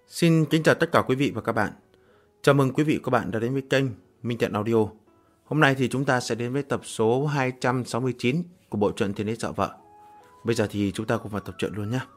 Xin kính chào tất cả quý vị và các bạn. Chào mừng quý vị và các bạn đã đến với kênh Minh Thiện Audio. Hôm nay thì chúng ta sẽ đến với tập số 269 của bộ truyện Thiên Đế Dạo Vợ. Bây giờ thì chúng ta cùng vào tập truyện luôn nhé.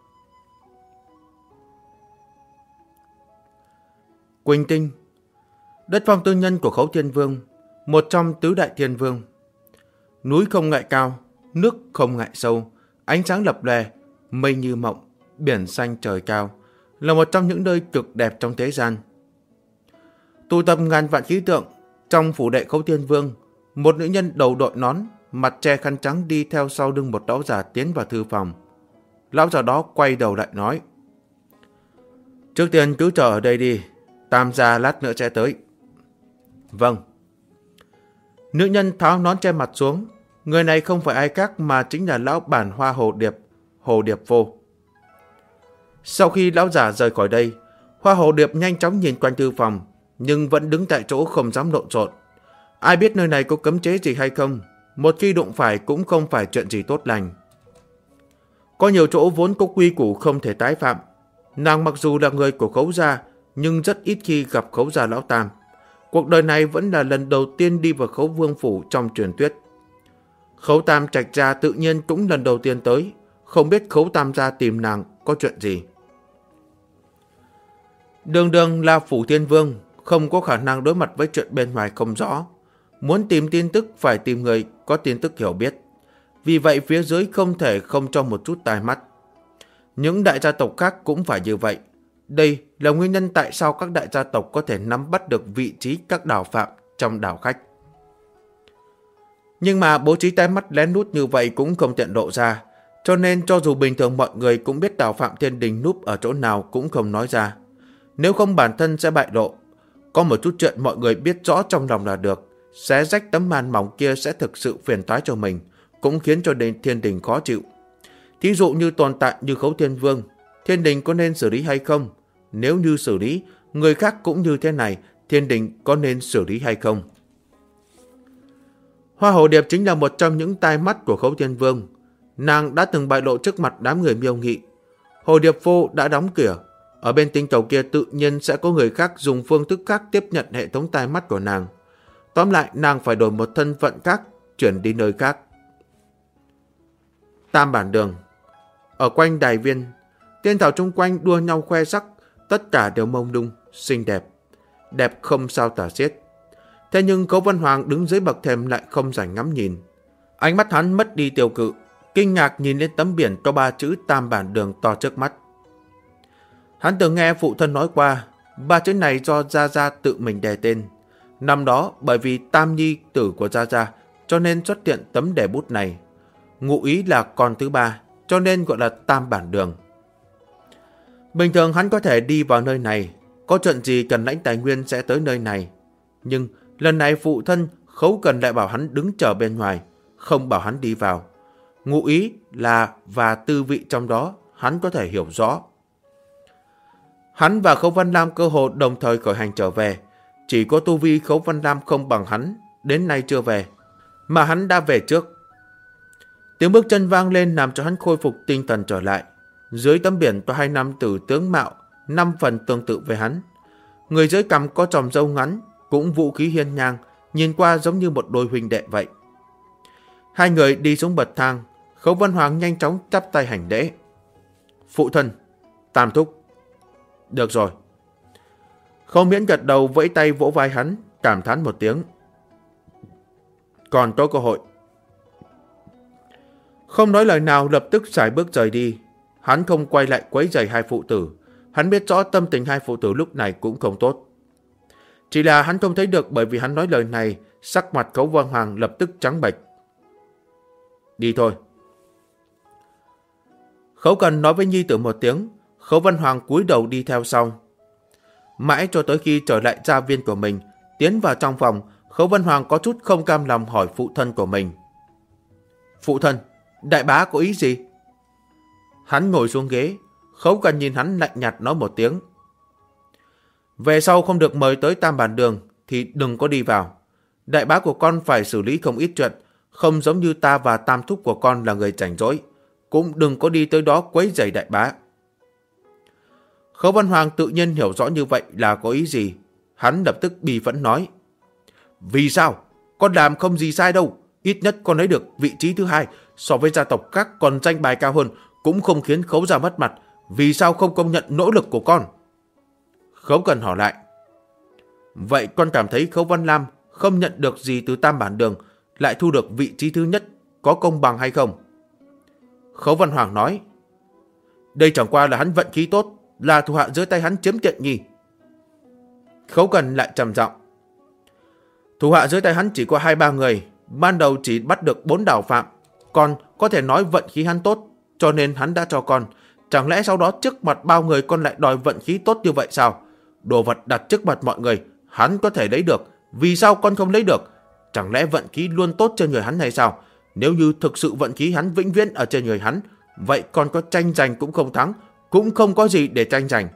Quỳnh Tinh, đất phong tư nhân của Khấu Thiên Vương, một trong tứ đại thiên vương. Núi không ngại cao, nước không ngại sâu, ánh sáng lập lòe, mây như mộng, biển xanh trời cao, là một trong những nơi cực đẹp trong thế gian. Tụ tập ngàn vạn khí tượng, trong phủ đệ Khấu Thiên Vương, một nữ nhân đầu đội nón, mặt che khăn trắng đi theo sau lưng một lão già tiến vào thư phòng. Lão già đó quay đầu lại nói: "Trước tiên cứ chờ ở đây đi, Tam gia lát nữa sẽ tới." "Vâng." Nữ nhân tháo nón che mặt xuống. Người này không phải ai khác mà chính là lão bản Hoa Hồ Điệp Phô. Sau khi lão già rời khỏi đây, Hoa Hồ Điệp nhanh chóng nhìn quanh thư phòng, nhưng vẫn đứng tại chỗ không dám lộn xộn. Ai biết nơi này có cấm chế gì hay không, một khi đụng phải cũng không phải chuyện gì tốt lành. Có nhiều chỗ vốn có quy củ không thể tái phạm. Nàng mặc dù là người của Khấu gia, nhưng rất ít khi gặp Khấu gia lão tam. Cuộc đời này vẫn là lần đầu tiên đi vào Khấu Vương phủ trong truyền thuyết. Khấu Tam Trạch gia tự nhiên cũng lần đầu tiên tới, không biết Khấu Tam gia tìm nàng có chuyện gì. Đường đường là phủ thiên vương, không có khả năng đối mặt với chuyện bên ngoài không rõ. Muốn tìm tin tức phải tìm người có tin tức hiểu biết. Vì vậy phía dưới không thể không cho một chút tai mắt. Những đại gia tộc khác cũng phải như vậy. Đây là nguyên nhân tại sao các đại gia tộc có thể nắm bắt được vị trí các đảo phạm trong đảo khách. Nhưng mà bố trí tai mắt lén nút như vậy cũng không tiện lộ ra, cho nên cho dù bình thường mọi người cũng biết đảo phạm Thiên Đình núp ở chỗ nào cũng không nói ra. Nếu không bản thân sẽ bại lộ. Có một chút chuyện mọi người biết rõ trong lòng là được. Xé rách tấm màn mỏng kia sẽ thực sự phiền toái cho mình, cũng khiến cho Thiên Đình khó chịu. Thí dụ như tồn tại như Khấu Thiên Vương, Thiên Đình có nên xử lý hay không? Nếu như xử lý, người khác cũng như thế này, Thiên Đình có nên xử lý hay không? Hoa Hồ Điệp chính là một trong những tai mắt của Khấu Thiên Vương. Nàng đã từng bại lộ trước mặt đám người Miêu Nghị. Hồ Điệp Phô đã đóng cửa. Ở bên tinh cầu kia tự nhiên sẽ có người khác dùng phương thức khác tiếp nhận hệ thống tai mắt của nàng. Tóm lại, nàng phải đổi một thân phận khác, chuyển đi nơi khác. Tam bản đường. Ở quanh đài viên, tiên thảo chung quanh đua nhau khoe sắc, tất cả đều mông lung, xinh đẹp. Đẹp không sao tả xiết. Thế nhưng Khấu Văn Hoàng đứng dưới bậc thềm lại không rảnh ngắm nhìn. Ánh mắt hắn mất đi tiêu cự, kinh ngạc nhìn lên tấm biển có 3 chữ Tam bản đường to trước mắt. Hắn từng nghe phụ thân nói qua, 3 chữ này do Gia Gia tự mình đề tên. Năm đó bởi vì tam nhi tử của Gia Gia cho nên xuất hiện tấm đề bút này. Ngụ ý là con thứ 3, cho nên gọi là Tam bản đường. Bình thường hắn có thể đi vào nơi này, có chuyện gì cần lãnh tài nguyên sẽ tới nơi này. Nhưng lần này phụ thân Khấu Cần lại bảo hắn đứng chờ bên ngoài, không bảo hắn đi vào. Ngụ ý là và tư vị trong đó hắn có thể hiểu rõ. Hắn và Khấu Văn Lam cơ hồ đồng thời khởi hành trở về. Chỉ có tu vi Khấu Văn Lam không bằng hắn, đến nay chưa về, mà hắn đã về trước. Tiếng bước chân vang lên làm cho hắn khôi phục tinh thần trở lại. Dưới tấm biển có 2 nam tử tướng mạo 5 phần tương tự với hắn. Người dưới cằm có chòm râu ngắn, cũng vũ khí hiên ngang, nhìn qua giống như một đôi huynh đệ vậy. Hai người đi xuống bậc thang. Khấu Văn Hoàng nhanh chóng chắp tay hành lễ. "Phụ thân, Tam thúc." "Được rồi." Khâu Miễn gật đầu vẫy tay vỗ vai hắn, cảm thán một tiếng. "Còn có cơ hội." Không nói lời nào lập tức sải bước rời đi. Hắn không quay lại quấy rầy hai phụ tử. Hắn biết rõ tâm tình hai phụ tử lúc này cũng không tốt. Chỉ là hắn không thấy được bởi vì hắn nói lời này, sắc mặt Khấu Văn Hoàng lập tức trắng bệch. "Đi thôi." Khấu Cần nói với nhi tử một tiếng. Khấu Văn Hoàng cúi đầu đi theo sau. Mãi cho tới khi trở lại gia viên của mình, tiến vào trong phòng, Khấu Văn Hoàng có chút không cam lòng hỏi phụ thân của mình. "Phụ thân, đại bá có ý gì?" Hắn ngồi xuống ghế. Khấu Cần nhìn hắn lạnh nhạt nói một tiếng. "Về sau không được mời tới Tam bản đường thì đừng có đi vào. Đại bá của con phải xử lý không ít chuyện, không giống như ta và tam thúc của con là người rảnh rỗi. Cũng đừng có đi tới đó quấy rầy đại bá." Khấu Văn Hoàng tự nhiên hiểu rõ như vậy là có ý gì. Hắn lập tức bi phẫn nói: Vì sao? Con làm không gì sai đâu. Ít nhất con lấy được vị trí thứ 2, so với gia tộc khác còn danh bài cao hơn, cũng không khiến Khấu gia mất mặt. Vì sao không công nhận nỗ lực của con? Khấu Cần hỏi lại: Vậy con cảm thấy Khấu Văn Lam không nhận được gì từ Tam Bản Đường, lại thu được vị trí thứ nhất, có công bằng hay không? Khấu Văn Hoàng nói: Đây chẳng qua là hắn vận khí tốt, là thủ hạ dưới tay hắn chiếm tiện nghi. Khấu Cần lại trầm giọng: Thủ hạ dưới tay hắn chỉ có 2-3 người, ban đầu chỉ bắt được 4 đảo phạm, con có thể nói vận khí hắn tốt, cho nên hắn đã cho con. Chẳng lẽ sau đó trước mặt bao người con lại đòi vận khí tốt như vậy sao? Đồ vật đặt trước mặt mọi người, hắn có thể lấy được, vì sao con không lấy được? Chẳng lẽ vận khí luôn tốt trên người hắn hay sao? Nếu như thực sự vận khí hắn vĩnh viễn ở trên người hắn, vậy con có tranh giành cũng không thắng, cũng không có gì để tranh giành.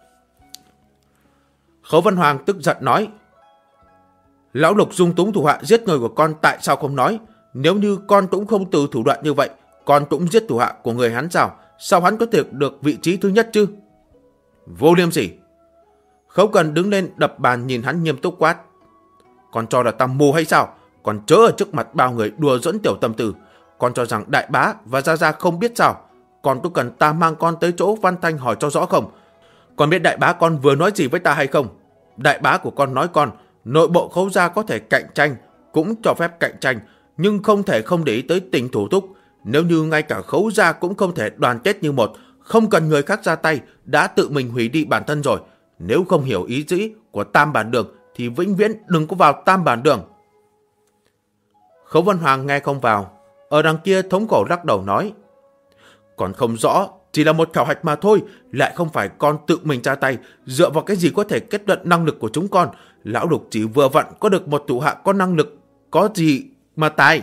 Khấu Văn Hoàng tức giận nói: Lão Lục dung túng thủ hạ giết người của con, tại sao không nói? Nếu như con cũng không từ thủ đoạn như vậy, con cũng giết thủ hạ của người hắn sao? Sao hắn có thể được vị trí thứ nhất chứ? Vô liêm sỉ! Khấu Cần đứng lên đập bàn nhìn hắn nghiêm túc quát: Con cho là ta mù hay sao? Còn chớ ở trước mặt bao người đùa dẫn tiểu tâm tư. Con cho rằng đại bá và gia gia không biết sao? Con có cần ta mang con tới chỗ Văn Thanh hỏi cho rõ không? Con biết đại bá con vừa nói gì với ta hay không? Đại bá của con nói con, nội bộ Khấu gia có thể cạnh tranh, cũng cho phép cạnh tranh, nhưng không thể không để ý tới tình thủ thúc. Nếu như ngay cả Khấu gia cũng không thể đoàn kết như một, không cần người khác ra tay, đã tự mình hủy đi bản thân rồi. Nếu không hiểu ý dĩ của Tam Bản Đường thì vĩnh viễn đừng có vào Tam Bản Đường. Khấu Văn Hoàng nghe không vào, ở đằng kia thống khổ lắc đầu nói: Còn không rõ, chỉ là một khảo hạch mà thôi, lại không phải con tự mình ra tay, dựa vào cái gì có thể kết luận năng lực của chúng con? Lão Lục chỉ vừa vặn có được một thủ hạ có năng lực, có gì mà tài?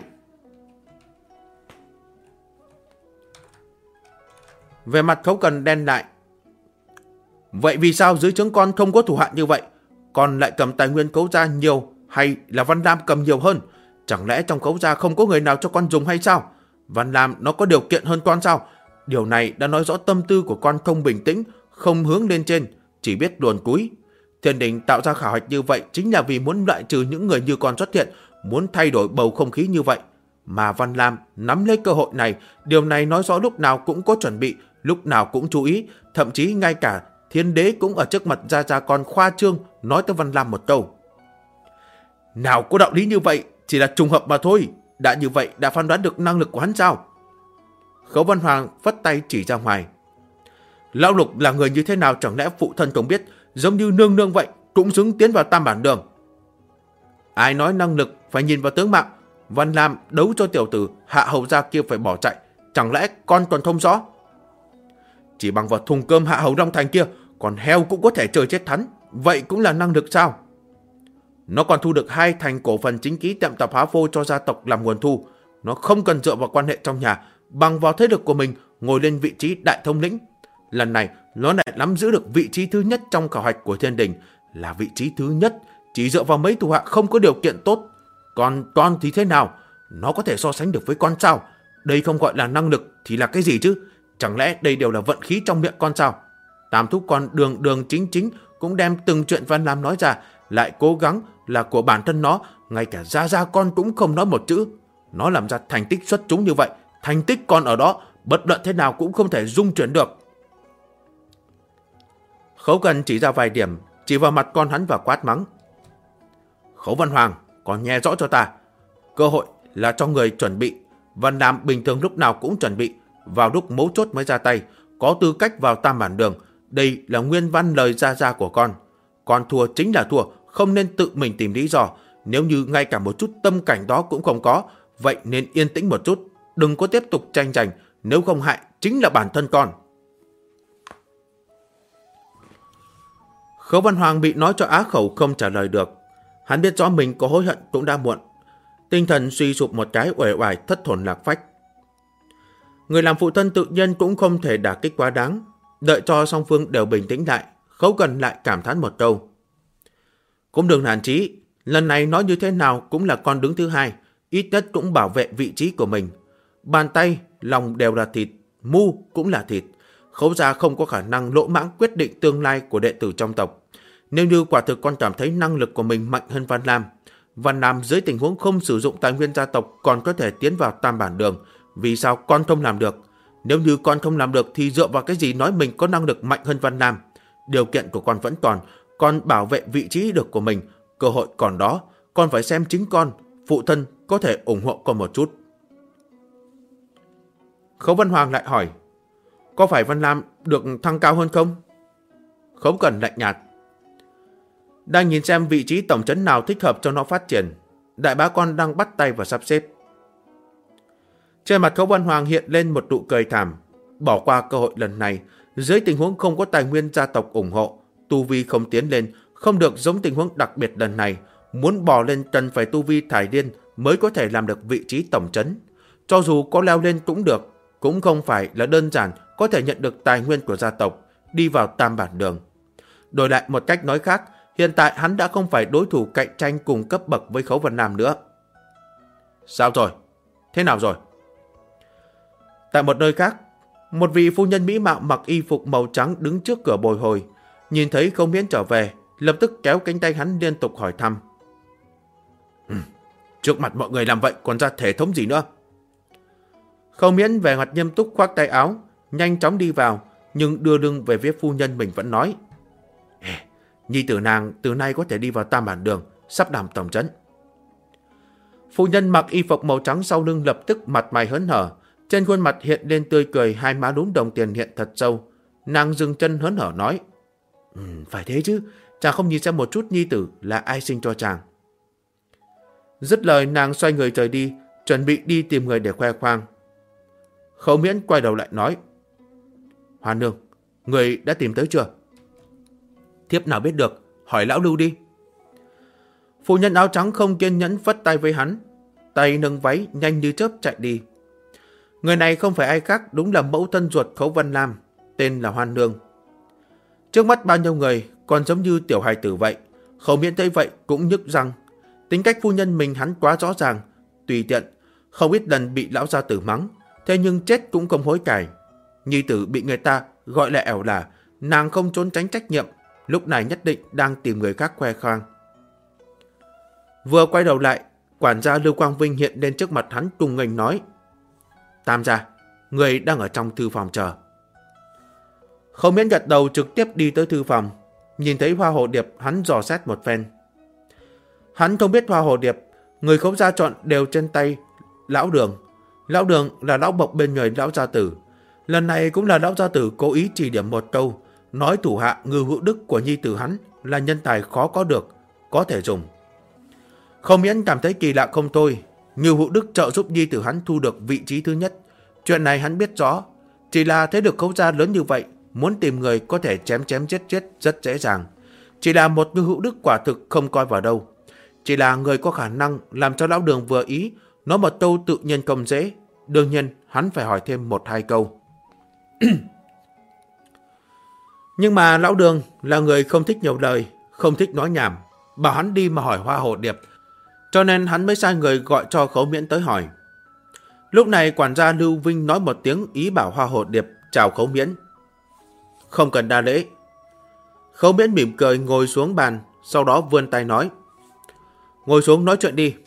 Về mặt Khấu Cần đen lại: Vậy vì sao dưới trướng con không có thủ hạ như vậy? Con lại cầm tài nguyên Khấu gia nhiều, hay là Văn Lam cầm nhiều hơn? Chẳng lẽ trong Khấu gia không có người nào cho con dùng hay sao? Văn Lam nó có điều kiện hơn con sao? Điều này đã nói rõ tâm tư của con không bình tĩnh, không hướng lên trên, chỉ biết luồn cúi. Thiên Đình tạo ra khảo hạch như vậy chính là vì muốn loại trừ những người như con xuất hiện, muốn thay đổi bầu không khí như vậy. Mà Văn Lam nắm lấy cơ hội này, điều này nói rõ lúc nào cũng có chuẩn bị, lúc nào cũng chú ý, thậm chí ngay cả Thiên Đế cũng ở trước mặt gia gia con khoa trương nói tới Văn Lam một câu: Nào có đạo lý như vậy, chỉ là trùng hợp mà thôi. Đã như vậy đã phán đoán được năng lực của hắn sao? Khấu Văn Hoàng vất tay chỉ ra ngoài: Lão Lục là người như thế nào chẳng lẽ phụ thân không biết? Giống như nương nương vậy, cũng xứng tiến vào Tam Bản Đường. Ai nói năng lực phải nhìn vào tướng mạo? Văn Lam đấu cho tiểu tử Hạ Hầu gia kia phải bỏ chạy, chẳng lẽ con còn không rõ? Chỉ bằng vào thùng cơm Hạ Hầu Long Thành kia, còn heo cũng có thể chơi chết hắn, vậy cũng là năng lực sao? Nó còn thu được 2 thành cổ phần chính ký tiệm tạp hóa phô cho gia tộc làm nguồn thu. Nó không cần dựa vào quan hệ trong nhà, bằng vào thế lực của mình ngồi lên vị trí đại thống lĩnh. Lần này nó lại nắm giữ được vị trí thứ nhất trong khảo hạch của Thiên Đình, là vị trí thứ nhất, chỉ dựa vào mấy thủ hạ không có điều kiện tốt. Còn con thì thế nào? Nó có thể so sánh được với con sao? Đây không gọi là năng lực thì là cái gì chứ? Chẳng lẽ đây đều là vận khí trong miệng con sao? Tam thúc con đường đường chính chính cũng đem từng chuyện Văn Lam nói ra, lại cố gắng là của bản thân nó, ngay cả gia gia con cũng không nói một chữ. Nó làm ra thành tích xuất chúng như vậy, thành tích con ở đó, bất luận thế nào cũng không thể dung chuyển được. Khấu Cần chỉ ra vài điểm, chỉ vào mặt con hắn và quát mắng: Khấu Văn Hoàng, con nghe rõ cho ta. Cơ hội là cho người chuẩn bị. Văn Lam bình thường lúc nào cũng chuẩn bị, vào lúc mấu chốt mới ra tay, có tư cách vào Tam Bản Đường. Đây là nguyên văn lời gia gia của con. Con thua chính là thua, không nên tự mình tìm lý do. Nếu như ngay cả một chút tâm cảnh đó cũng không có, vậy nên yên tĩnh một chút, đừng có tiếp tục tranh giành, nếu không hại chính là bản thân con. Khấu Văn Hoàng bị nói cho á khẩu không trả lời được. Hắn biết rõ mình có hối hận cũng đã muộn. Tinh thần suy sụp một cái, uể oải thất hồn lạc phách. Người làm phụ thân tự nhiên cũng không thể đả kích quá đáng. Đợi cho song phương đều bình tĩnh lại, Khấu Cần lại cảm thán một câu: Cũng đừng nản chí, lần này nói như thế nào cũng là con đứng thứ 2, ít nhất cũng bảo vệ vị trí của mình. Bàn tay, lòng đều là thịt, mu cũng là thịt. Khấu gia không có khả năng lỗ mãng quyết định tương lai của đệ tử trong tộc. Nếu như quả thực con cảm thấy năng lực của mình mạnh hơn Văn Lam dưới tình huống không sử dụng tài nguyên gia tộc còn có thể tiến vào Tam Bản Đường, vì sao con không làm được? Nếu như con không làm được thì dựa vào cái gì nói mình có năng lực mạnh hơn Văn Lam? Điều kiện của con vẫn còn, con bảo vệ vị trí được của mình, cơ hội còn đó, con phải xem chính con, phụ thân có thể ủng hộ con một chút. Khấu Văn Hoàng lại hỏi, có phải Văn Lam được thăng cao hơn không? Khấu Cẩn lạnh nhạt, đang nhìn xem vị trí tổng trấn nào thích hợp cho nó phát triển. Đại bá con đang bắt tay và sắp xếp. Trên mặt Khấu Văn Hoàng hiện lên một nụ cười thảm. Bỏ qua cơ hội lần này, dưới tình huống không có tài nguyên gia tộc ủng hộ, tu vi không tiến lên, không được giống tình huống đặc biệt lần này, muốn bò lên cần phải tu vi thải điên mới có thể làm được vị trí tổng trấn. Cho dù có leo lên cũng được, cũng không phải là đơn giản có thể nhận được tài nguyên của gia tộc, đi vào Tam Bản Đường. Đổi lại một cách nói khác, hiện tại hắn đã không phải đối thủ cạnh tranh cùng cấp bậc với Khấu Văn Nam nữa. Sao rồi? Thế nào rồi? Tại một nơi khác, một vị phu nhân mỹ mạo mặc y phục màu trắng đứng trước cửa bồi hồi, nhìn thấy Khấu Miễn trở về, lập tức kéo cánh tay hắn liên tục hỏi thăm. Trước mặt mọi người làm vậy còn ra thể thống gì nữa? Khấu Miễn vẻ mặt nghiêm túc khoác tay áo, nhanh chóng đi vào, nhưng đưa lưng về phía phu nhân mình vẫn nói. Nhi tử nàng từ nay có thể đi vào Tam Bản Đường, sắp đảm tổng trấn. Phu nhân mặc y phục màu trắng sau lưng lập tức mặt mày hớn hở, trên khuôn mặt hiện lên tươi cười, hai má đúm đồng tiền hiện thật sâu. Nàng dừng chân hớn hở nói, phải thế chứ, chàng không nhìn xem một chút nhi tử là ai sinh cho chàng. Dứt lời nàng xoay người rời đi, chuẩn bị đi tìm người để khoe khoang. Khấu Miễn quay đầu lại nói, Hoa nương, người đã tìm tới chưa? Thiếp nào biết được, hỏi lão Lưu đi. Phu nhân áo trắng không kiên nhẫn phất tay với hắn, tay nâng váy nhanh như chớp chạy đi. Người này không phải ai khác, đúng là mẫu thân ruột Khấu Văn Lam, tên là Hoan Nương. Trước mắt bao nhiêu người còn giống như tiểu hài tử vậy. Khấu Miễn thấy vậy cũng nhức răng. Tính cách phu nhân mình hắn quá rõ ràng, tùy tiện, không ít lần bị lão gia tử mắng, thế nhưng chết cũng không hối cải. Nhi tử bị người ta gọi là ẻo lả, nàng không trốn tránh trách nhiệm, lúc này nhất định đang tìm người khác khoe khoang. Vừa quay đầu lại, quản gia Lưu Quang Vinh hiện lên trước mặt hắn cùng nghênh nói, Tam gia, người đang ở trong thư phòng chờ. Khấu Miễn gật đầu trực tiếp đi tới thư phòng, nhìn thấy hoa hồ điệp hắn dò xét một phen. Hắn không biết hoa hồ điệp, người Khấu gia chọn đều trên tay lão Đường. Lão Đường là lão bộc bên người lão gia tử. Lần này cũng là lão gia tử cố ý chỉ điểm một câu, nói thủ hạ Ngưu Hữu Đức của nhi tử hắn là nhân tài khó có được, có thể dùng. Khấu Miễn cảm thấy kỳ lạ không thôi. Ngưu Hữu Đức trợ giúp nhi tử hắn thu được vị trí thứ nhất. Chuyện này hắn biết rõ, chỉ là thấy được Khấu gia lớn như vậy, muốn tìm người có thể chém chém giết giết rất dễ dàng. Chỉ là một Ngưu Hữu Đức quả thực không coi vào đâu. Chỉ là người có khả năng làm cho lão Đường vừa ý, nói một câu tự nhiên không dễ. Đương nhiên hắn phải hỏi thêm một hai câu. Nhưng mà lão Đường là người không thích nhiều lời, không thích nói nhảm, bảo hắn đi mà hỏi hoa hồ điệp, cho nên hắn mới sai người gọi cho Khấu Miễn tới hỏi. Lúc này quản gia Lưu Vinh nói một tiếng ý bảo hoa hồ điệp chào Khấu Miễn. Không cần đa lễ. Khấu Miễn mỉm cười ngồi xuống bàn, sau đó vươn tay nói, ngồi xuống nói chuyện đi.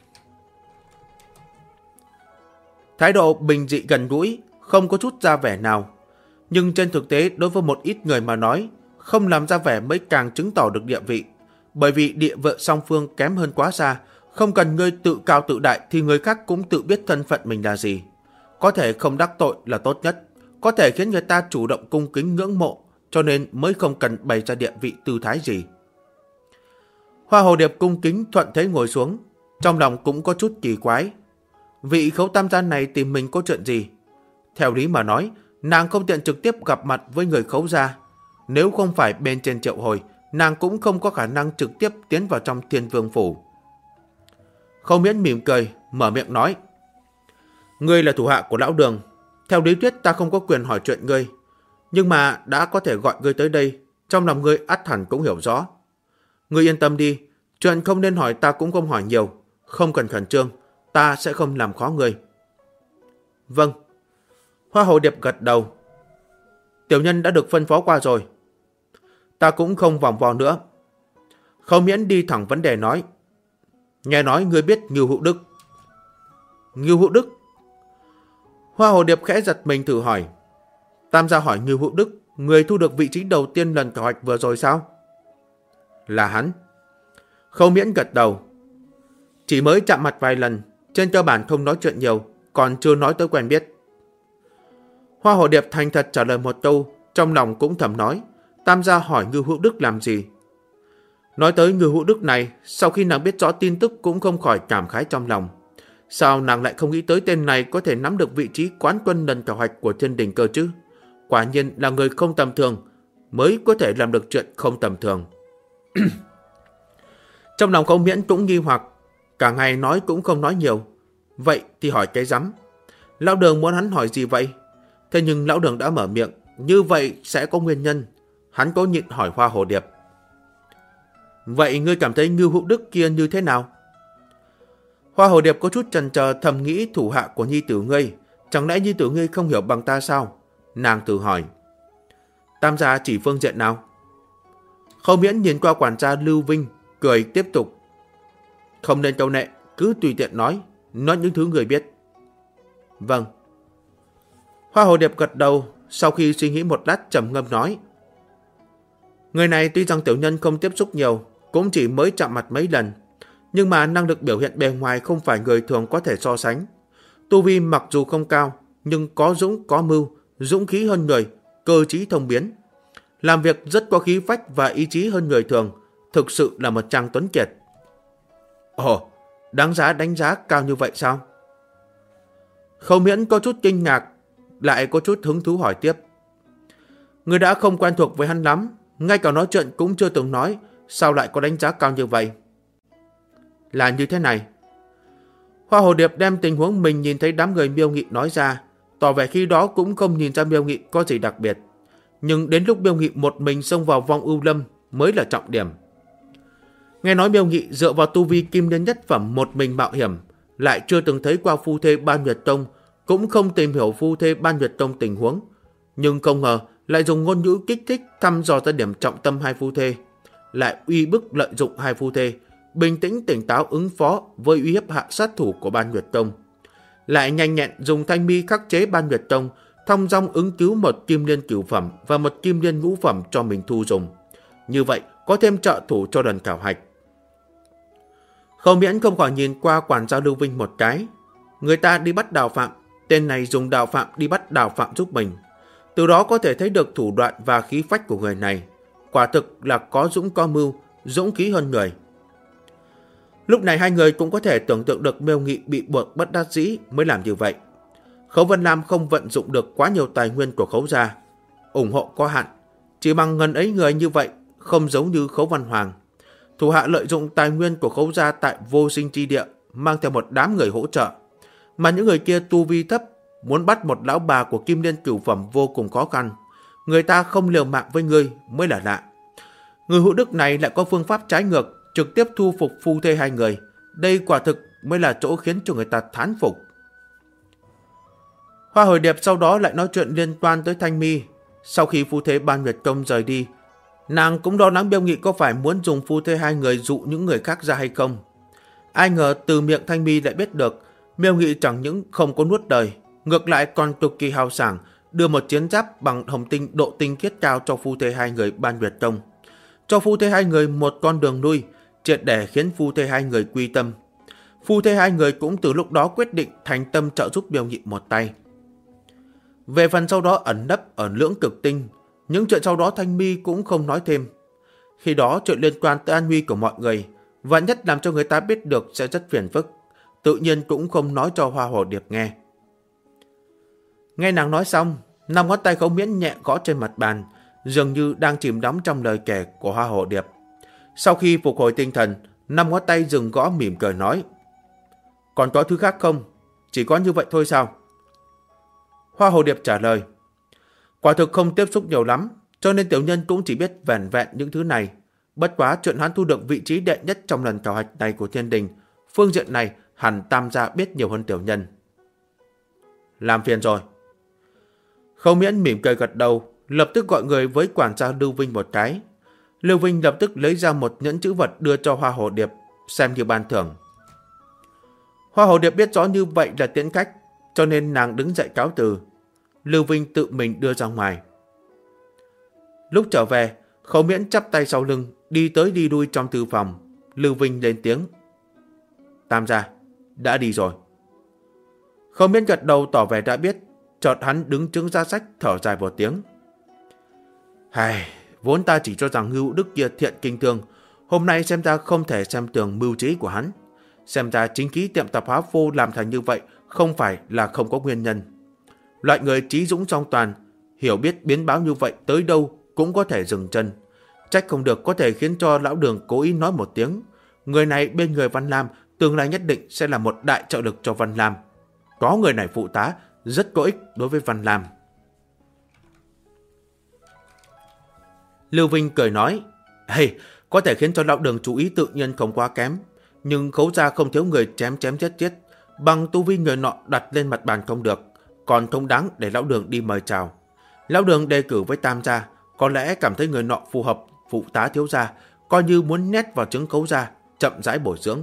Thái độ bình dị gần gũi, không có chút ra vẻ nào. Nhưng trên thực tế đối với một ít người mà nói, không làm ra vẻ mới càng chứng tỏ được địa vị. Bởi vì địa vị song phương kém hơn quá xa, không cần ngươi tự cao tự đại thì người khác cũng tự biết thân phận mình là gì. Có thể không đắc tội là tốt nhất, có thể khiến người ta chủ động cung kính ngưỡng mộ, cho nên mới không cần bày ra địa vị tư thái gì. Hoa hồ điệp cung kính thuận thế ngồi xuống, trong lòng cũng có chút kỳ quái. Vị Khấu tam gia này tìm mình có chuyện gì? Theo lý mà nói, nàng không tiện trực tiếp gặp mặt với người Khấu gia. Nếu không phải bên trên triệu hồi, nàng cũng không có khả năng trực tiếp tiến vào trong Thiên Vương phủ. Khấu Miễn mỉm cười, mở miệng nói, ngươi là thủ hạ của lão Đường, theo lý thuyết ta không có quyền hỏi chuyện ngươi, nhưng mà đã có thể gọi ngươi tới đây, trong lòng ngươi ắt hẳn cũng hiểu rõ. Ngươi yên tâm đi, chuyện không nên hỏi ta cũng không hỏi nhiều, không cần khẩn trương, ta sẽ không làm khó ngươi. Vâng. Hoa hồ điệp gật đầu. Tiểu nhân đã được phân phó qua rồi. Ta cũng không vòng vo nữa. Khâu Miễn đi thẳng vấn đề nói. Nghe nói ngươi biết Ngưu Hữu Đức. Ngưu Hữu Đức? Hoa Hồ Điệp khẽ giật mình thử hỏi. Tam gia hỏi Ngưu Hữu Đức, người thu được vị trí đầu tiên lần khảo hạch vừa rồi sao? Là hắn. Khâu Miễn gật đầu. Chỉ mới chạm mặt vài lần, trên cơ bản không nói chuyện nhiều, còn chưa nói tới quen biết. Hoa Hồ Điệp thành thật trả lời một câu, trong lòng cũng thầm nói, Tam gia hỏi Ngưu Hữu Đức làm gì? Nói tới Ngưu Hữu Đức này, sau khi nàng biết rõ tin tức cũng không khỏi cảm khái trong lòng. Sao nàng lại không nghĩ tới tên này có thể nắm được vị trí quán quân lần khảo hạch của Thiên Đình cơ chứ? Quả nhiên là người không tầm thường, mới có thể làm được chuyện không tầm thường. Trong lòng Khâu Miễn cũng nghi hoặc, cả ngày nói cũng không nói nhiều. Vậy thì hỏi cái rắm. Lão Đường muốn hắn hỏi gì vậy? Thế nhưng Lão Đường đã mở miệng, như vậy sẽ có nguyên nhân. Hắn cố nhịn hỏi Hoa Hồ Điệp. Vậy ngươi cảm thấy Ngưu Hữu Đức kia như thế nào? Hoa Hồ Điệp có chút chần chờ thầm nghĩ thủ hạ của nhi tử ngươi. Chẳng lẽ nhi tử ngươi không hiểu bằng ta sao? Nàng tự hỏi. Tam gia chỉ phương diện nào? Khâu Miễn nhìn qua quản gia Lưu Vinh, cười tiếp tục. Không nên câu nệ, cứ tùy tiện nói những thứ người biết. Vâng. Hoa Hồ Điệp gật đầu, sau khi suy nghĩ một lát trầm ngâm nói. Người này tuy rằng tiểu nhân không tiếp xúc nhiều, cũng chỉ mới chạm mặt mấy lần, nhưng mà năng lực biểu hiện bề ngoài không phải người thường có thể so sánh. Tu vi mặc dù không cao, nhưng có dũng có mưu, dũng khí hơn người, cơ trí thông biến. Làm việc rất có khí phách và ý chí hơn người thường, thực sự là một trang tuấn kiệt. Ồ, đáng giá đánh giá cao như vậy sao? Khâu Miễn có chút kinh ngạc, lại có chút hứng thú hỏi tiếp. Người đã không quen thuộc với hắn lắm, ngay cả nói chuyện cũng chưa từng nói, sao lại có đánh giá cao như vậy? Là như thế này. Hoa Hồ Điệp đem tình huống mình nhìn thấy đám người Miêu Nghị nói ra, tỏ vẻ khi đó cũng không nhìn ra Miêu Nghị có gì đặc biệt. Nhưng đến lúc Miêu Nghị một mình xông vào vong ưu lâm mới là trọng điểm. Nghe nói Miêu Nghị dựa vào tu vi kim liên nhất phẩm một mình mạo hiểm, lại chưa từng thấy qua phu thê Ban Nguyệt Tông, cũng không tìm hiểu phu thê Ban Nguyệt Tông tình huống. Nhưng không ngờ lại dùng ngôn ngữ kích thích thăm dò ra điểm trọng tâm hai phu thê, lại uy bức lợi dụng hai phu thê, bình tĩnh tỉnh táo ứng phó với uy hiếp hạ sát thủ của Ban Nguyệt Tông. Lại nhanh nhẹn dùng thanh mi khắc chế Ban Nguyệt Tông, thong dong ứng cứu một kim liên cửu phẩm và một kim liên ngũ phẩm cho mình thu dùng. Như vậy có thêm trợ thủ cho lần khảo hạch. Khâu Miễn không khỏi nhìn qua quản gia Lưu Vinh một cái. Người ta đi bắt Đào Phạm, tên này dùng Đào Phạm đi bắt Đào Phạm giúp mình. Từ đó có thể thấy được thủ đoạn và khí phách của người này. Quả thực là có dũng có mưu, dũng khí hơn người. Lúc này hai người cũng có thể tưởng tượng được Miêu Nghị bị buộc bất đắc dĩ mới làm như vậy. Khấu Vân Lam không vận dụng được quá nhiều tài nguyên của Khấu gia, ủng hộ có hạn, chỉ bằng ngần ấy người như vậy, không giống như Khấu Văn Hoàng. Thủ hạ lợi dụng tài nguyên của Khấu gia tại vô sinh chi địa, mang theo một đám người hỗ trợ, mà những người kia tu vi thấp, muốn bắt một lão bà của kim liên cửu phẩm vô cùng khó khăn. Người ta không liều mạng với ngươi mới là lạ. Người Hữu Đức này lại có phương pháp trái ngược, trực tiếp thu phục phu thê hai người. Đây quả thực mới là chỗ khiến cho người ta thán phục. Hoa Hồi Điệp sau đó lại nói chuyện liên quan tới Thanh Mi. Sau khi phu thê Ban Nguyệt Công rời đi, nàng cũng lo lắng Miêu Nghị có phải muốn dùng phu thê hai người dụ những người khác ra hay không. Ai ngờ từ miệng Thanh Mi lại biết được Miêu Nghị chẳng những không có nuốt đời, ngược lại còn cực kỳ hào sảng, đưa một chiến giáp bằng hồng tinh độ tinh khiết cao cho phu thê hai người Ban Nguyệt Công, cho phu thê hai người một con đường lui, triệt để khiến phu thê hai người quy tâm. Phu thê hai người cũng từ lúc đó quyết định thành tâm trợ giúp Miêu Nghị một tay. Về phần sau đó ẩn nấp ở Lưỡng Cực Tinh, những chuyện sau đó Thanh Mi cũng không nói thêm. Khi đó chuyện liên quan tới an nguy của mọi người, và nhất làm cho người ta biết được sẽ rất phiền phức, tự nhiên cũng không nói cho Hoa Hồ Điệp nghe. Nghe nàng nói xong, 5 ngón tay Khấu Miễn nhẹ gõ trên mặt bàn, dường như đang chìm đắm trong lời kể của Hoa Hồ Điệp. Sau khi phục hồi tinh thần, 5 ngón tay dừng gõ mỉm cười nói: Còn có thứ khác không? Chỉ có như vậy thôi sao? Hoa Hồ Điệp trả lời: Quả thực không tiếp xúc nhiều lắm, cho nên tiểu nhân cũng chỉ biết vẻn vẹn những thứ này. Bất quá chuyện hắn thu được vị trí đệ nhất trong lần khảo hạch này của Thiên Đình, phương diện này hẳn Tam gia biết nhiều hơn tiểu nhân. Làm phiền rồi. Khâu Miễn mỉm cười gật đầu, lập tức gọi người với quản gia Lưu Vinh một cái. Lưu Vinh lập tức lấy ra một nhẫn chữ vật đưa cho Hoa Hồ Điệp, xem như ban thưởng. Hoa Hồ Điệp biết rõ như vậy là tiễn khách, cho nên nàng đứng dậy cáo từ. Lưu Vinh tự mình đưa ra ngoài. Lúc trở về, Khấu Miễn chắp tay sau lưng, đi tới đi lui trong thư phòng. Lưu Vinh lên tiếng: Tam gia, đã đi rồi. Khấu Miễn gật đầu tỏ vẻ đã biết, chợt hắn đứng trưng ra sách thở dài một tiếng. Hài, vốn ta chỉ cho rằng Hưu Đức kia thiện kinh thương, hôm nay xem ra không thể xem thường mưu trí của hắn. Xem ra chính khí tiệm tạp hóa Phô làm thành như vậy không phải là không có nguyên nhân. Loại người trí dũng song toàn, hiểu biết biến báo như vậy tới đâu cũng có thể dừng chân. Trách không được có thể khiến cho lão Đường cố ý nói một tiếng. Người này bên người Văn Lam tương lai nhất định sẽ là một đại trợ lực cho Văn Lam. Có người này phụ tá rất có ích đối với Văn Lam. Lưu Vinh cười nói: Hey, có thể khiến cho lão Đường chú ý tự nhiên không quá kém, nhưng Khấu gia không thiếu người chém giết. Bằng tu vi người nọ đặt lên mặt bàn không được, còn không đáng để lão Đường đi mời chào. Lão Đường đề cử với Tam gia, có lẽ cảm thấy người nọ phù hợp phụ tá thiếu gia, coi như muốn nhét vào trứng Khấu gia, chậm rãi bồi dưỡng.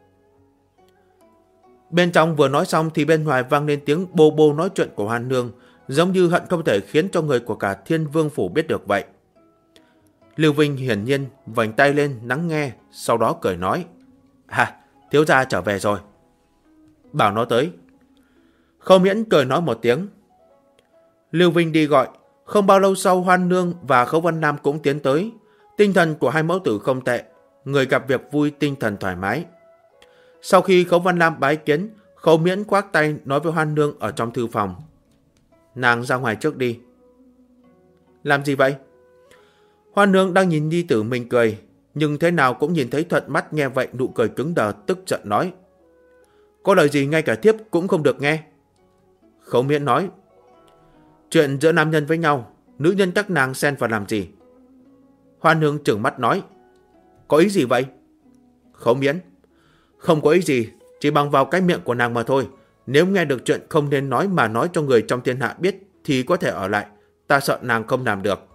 Bên trong vừa nói xong thì bên ngoài vang lên tiếng bô bô nói chuyện của Hoan Nương, giống như hận không thể khiến cho người của cả Thiên Vương phủ biết được vậy. Lưu Vinh hiển nhiên vành tay lên lắng nghe, sau đó cười nói: thiếu gia trở về rồi. Bảo nó tới. Khâu Miễn cười nói một tiếng. Lưu Vinh đi gọi. Không bao lâu sau, Hoan Nương và Khấu Văn Nam cũng tiến tới. Tinh thần của hai mẫu tử không tệ, người gặp việc vui tinh thần thoải mái. Sau khi Khấu Văn Nam bái kiến, Khâu Miễn khoác tay nói với Hoan Nương ở trong thư phòng: Nàng ra ngoài trước đi. Làm gì vậy? Hoan Nương đang nhìn nhi tử mình cười, nhưng thế nào cũng nhìn thấy thuận mắt, nghe vậy nụ cười cứng đờ, tức giận nói: Có lời gì ngay cả thiếp cũng không được nghe. Khấu Miễn nói: Chuyện giữa nam nhân với nhau, nữ nhân các nàng xen vào làm gì? Hoan Nương trừng mắt nói: Có ý gì vậy? Khấu Miễn: Không có ý gì, chỉ bằng vào cái miệng của nàng mà thôi. Nếu nghe được chuyện không nên nói mà nói cho người trong thiên hạ biết thì có thể ở lại, ta sợ nàng không làm được.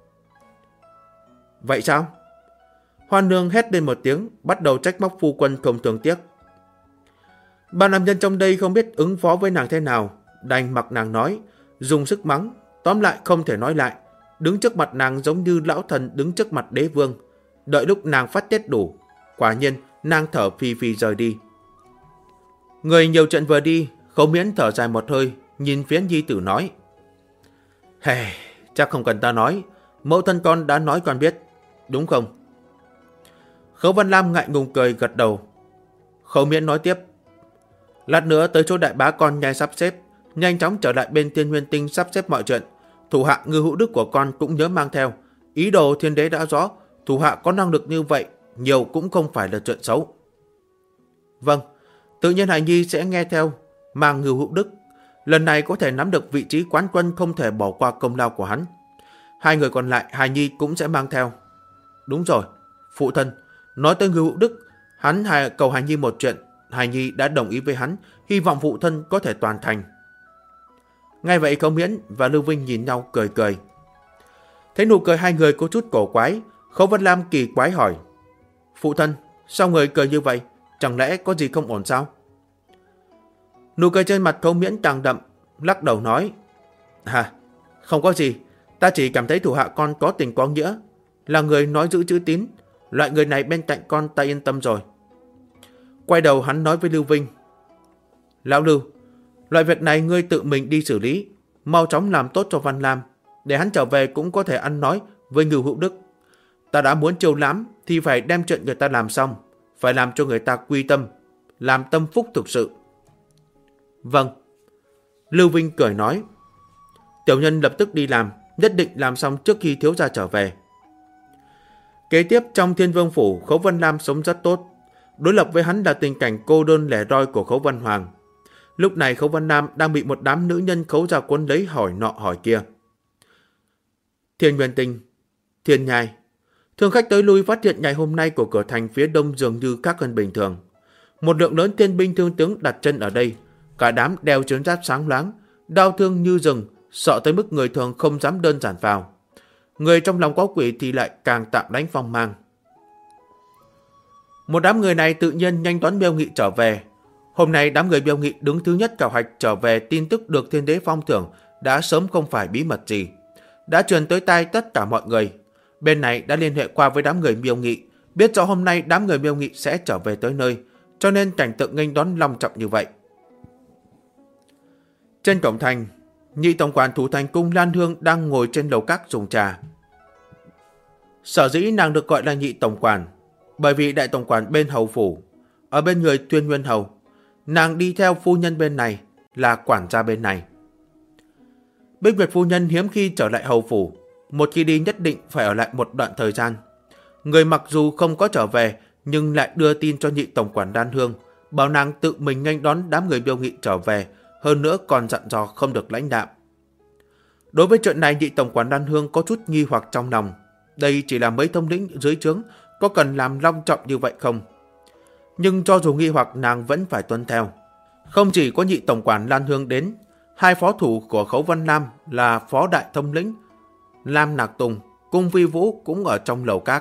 Vậy sao? Hoan Nương hét lên một tiếng, bắt đầu trách móc phu quân không thương tiếc. Ba nam nhân trong đây không biết ứng phó với nàng thế nào, đành mặc nàng nói, dùng sức mắng, tóm lại không thể nói lại, đứng trước mặt nàng giống như lão thần đứng trước mặt đế vương. Đợi lúc nàng phát tiết đủ, quả nhiên nàng thở phì phì rời đi. Người nhiều chuyện vừa đi, Khấu Miễn thở dài một hơi, nhìn phía nhi tử nói: Chắc không cần ta nói, mẫu thân con đã nói con biết, đúng không? Khấu Văn Lam ngại ngùng cười gật đầu. Khấu Miễn nói tiếp: Lát nữa tới chỗ đại bá con nhai sắp xếp, nhanh chóng trở lại bên Thiên Nguyên Tinh sắp xếp mọi chuyện. Thủ hạ Ngư Hữu Đức của con cũng nhớ mang theo. Ý đồ thiên đế đã rõ, thủ hạ có năng lực như vậy, nhiều cũng không phải là chuyện xấu. Vâng, tự nhiên Hải Nhi sẽ nghe theo, mang Ngư Hữu Đức. Lần này có thể nắm được vị trí quán quân, không thể bỏ qua công lao của hắn. Hai người còn lại Hải Nhi cũng sẽ mang theo. Đúng rồi, phụ thân, nói tới Ngư Hữu Đức, hắn cầu Hải Nhi một chuyện, Hải Nhi đã đồng ý với hắn, hy vọng phụ thân có thể toàn thành. Ngay vậy Khấu Miễn và Lưu Vinh nhìn nhau cười cười. Thấy nụ cười hai người có chút cổ quái, Khấu Văn Lam kỳ quái hỏi: Phụ thân, sao người cười như vậy? Chẳng lẽ có gì không ổn sao? Nụ cười trên mặt Khấu Miễn càng đậm, lắc đầu nói: Không có gì, ta chỉ cảm thấy thủ hạ con có tình có nghĩa, là người nói giữ chữ tín, loại người này bên cạnh con ta yên tâm rồi. Quay đầu hắn nói với Lưu Vinh: Lão Lưu, loại việc này ngươi tự mình đi xử lý, mau chóng làm tốt cho Văn Lam, để hắn trở về cũng có thể ăn nói với Ngưu Hữu Đức. Ta đã muốn chiêu lãm thì phải đem chuyện người ta làm xong, phải làm cho người ta quy tâm, làm tâm phúc thực sự. Vâng. Lưu Vinh cười nói: Tiểu nhân lập tức đi làm, nhất định làm xong trước khi thiếu gia trở về. Kế tiếp trong Thiên Vương phủ, Khấu Văn Lam sống rất tốt. Đối lập với hắn là tình cảnh cô đơn lẻ loi của Khấu Văn Hoàng. Lúc này Khấu Văn Nam đang bị một đám nữ nhân Khấu gia cuốn lấy hỏi nọ hỏi kia. Thiên Nguyên Tinh, Thiên Nhai. Thương khách tới lui phát hiện ngày hôm nay của cửa thành phía đông dường như khác hơn bình thường. Một lượng lớn thiên binh thương tướng đặt chân ở đây, cả đám đeo chiến giáp sáng loáng, đao thương như rừng, sợ tới mức người thường không dám đơn giản vào. Người trong lòng có quỷ thì lại càng tạm đánh phong mang. Một đám người này tự nhiên nhanh toán Miêu Nghị trở về. Hôm nay đám người Miêu Nghị đứng thứ nhất khảo hạch trở về, tin tức được Thiên Đế phong thưởng đã sớm không phải bí mật gì, đã truyền tới tai tất cả mọi người. Bên này đã liên hệ qua với đám người Miêu Nghị, biết rõ hôm nay đám người Miêu Nghị sẽ trở về tới nơi, cho nên cảnh tượng nghênh đón long trọng như vậy. Trên cổng thành, nhị tổng quản thủ thành cung Lan Hương đang ngồi trên lầu các dùng trà. Sở dĩ nàng được gọi là nhị tổng quản, bởi vì đại tổng quản bên hầu phủ, ở bên người Tuyên Nguyên hầu, nàng đi theo phu nhân bên này, là quản gia bên này. Bích Nguyệt phu nhân hiếm khi trở lại hầu phủ, một khi đi nhất định phải ở lại một đoạn thời gian. Người mặc dù không có trở về, nhưng lại đưa tin cho nhị tổng quản Lan Hương, bảo nàng tự mình nghênh đón đám người Miêu Nghị trở về, hơn nữa còn dặn dò không được lãnh đạm. Đối với chuyện này, nhị tổng quản Lan Hương có chút nghi hoặc trong lòng. Đây chỉ là mấy thống lĩnh dưới trướng, có cần làm long trọng như vậy không? Nhưng cho dù nghi hoặc, nàng vẫn phải tuân theo. Không chỉ có nhị tổng quản Lan Hương đến, hai phó thủ của Khấu Văn Lam là phó đại thống lĩnh Lam Nạc Tùng, Cung Vi Vũ cũng ở trong lầu các.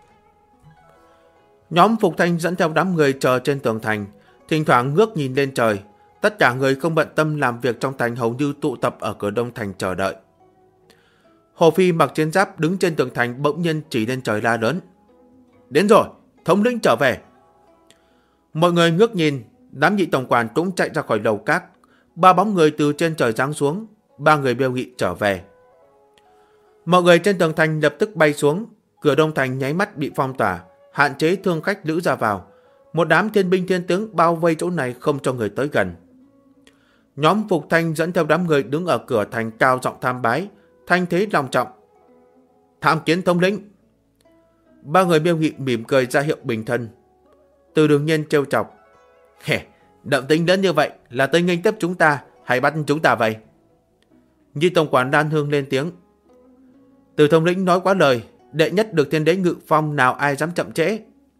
Nhóm Phục Thanh dẫn theo đám người chờ trên tường thành, thỉnh thoảng ngước nhìn lên trời. Tất cả người không bận tâm làm việc trong thành hầu như tụ tập ở cửa đông thành chờ đợi. Hồ Phi mặc chiến giáp đứng trên tường thành bỗng nhiên chỉ lên trời la lớn: "Đến rồi, thống lĩnh trở về!" Mọi người ngước nhìn, đám nhị tổng quản cũng chạy ra khỏi lầu các. Ba bóng người từ trên trời giáng xuống, ba người Miêu Nghị trở về. Mọi người trên tường thành lập tức bay xuống, cửa đông thành nháy mắt bị phong tỏa, hạn chế thương khách lữ ra vào. Một đám thiên binh thiên tướng bao vây chỗ này không cho người tới gần. Nhóm Phục Thanh dẫn theo đám người đứng ở cửa thành cao giọng tham bái, thanh thế long trọng: "Tham kiến thống lĩnh!" Ba người Miêu Nghị mỉm cười ra hiệu bình thân. Từ Đường Nhiên trêu chọc: "Động tĩnh lớn như vậy là tới nghênh tiếp chúng ta hay bắt chúng ta vậy?" Nhị tổng quản Lan Hương lên tiếng: "Từ thống lĩnh nói quá lời, đệ nhất được Thiên Đế ngự phong, nào ai dám chậm trễ."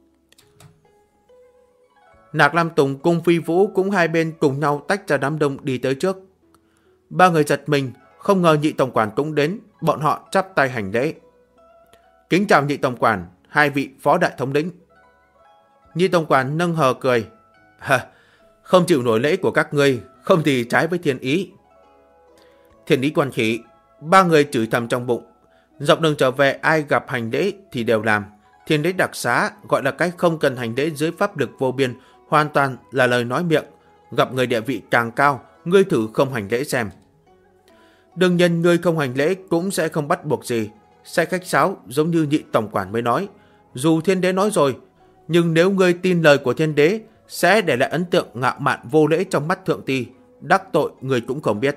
Nạc Lam Tùng, Cung Phi Vũ cũng hai bên cùng nhau tách ra đám đông đi tới trước. Ba người giật mình, không ngờ nhị tổng quản cũng đến, bọn họ chắp tay hành lễ: "Kính chào nhị tổng quản, hai vị phó đại thống lĩnh." Nhị tổng quản nâng hờ cười: "Không chịu nổi lễ của các ngươi, không thì trái với thiên ý." Thiên ý quan khỉ, ba người chửi thầm trong bụng. Dọc đường trở về ai gặp hành lễ thì đều làm. Thiên đế đặc xá gọi là cái không cần hành lễ dưới pháp lực vô biên, hoàn toàn là lời nói miệng. Gặp người địa vị càng cao, ngươi thử không hành lễ xem. Đương nhiên ngươi không hành lễ cũng sẽ không bắt buộc gì, sẽ khách sáo giống như nhị tổng quản mới nói. Dù thiên đế nói rồi, nhưng nếu ngươi tin lời của thiên đế, sẽ để lại ấn tượng ngạo mạn vô lễ trong mắt thượng ti, đắc tội người cũng không biết.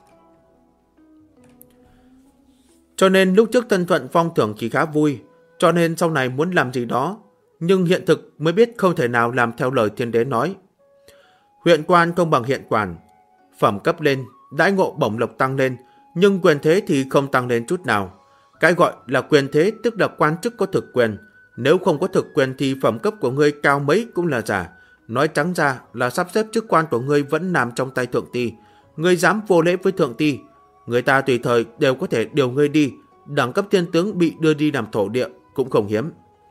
Cho nên lúc trước Tân Thuận phong thưởng chỉ khá vui, cho nên sau này muốn làm gì đó, nhưng hiện thực mới biết không thể nào làm theo lời thiên đế nói. Huyện quan không bằng hiện quản, phẩm cấp lên, đãi ngộ bổng lộc tăng lên, nhưng quyền thế thì không tăng lên chút nào. Cái gọi là quyền thế tức là quan chức có thực quyền, nếu không có thực quyền thì phẩm cấp của ngươi cao mấy cũng là giả. Nói trắng ra là sắp xếp chức quan của ngươi vẫn nằm trong tay thượng ti. Ngươi dám vô lễ với thượng ti, người ta tùy thời đều có thể điều ngươi đi, đẳng cấp thiên tướng bị đưa đi làm thổ địa cũng không hiếm.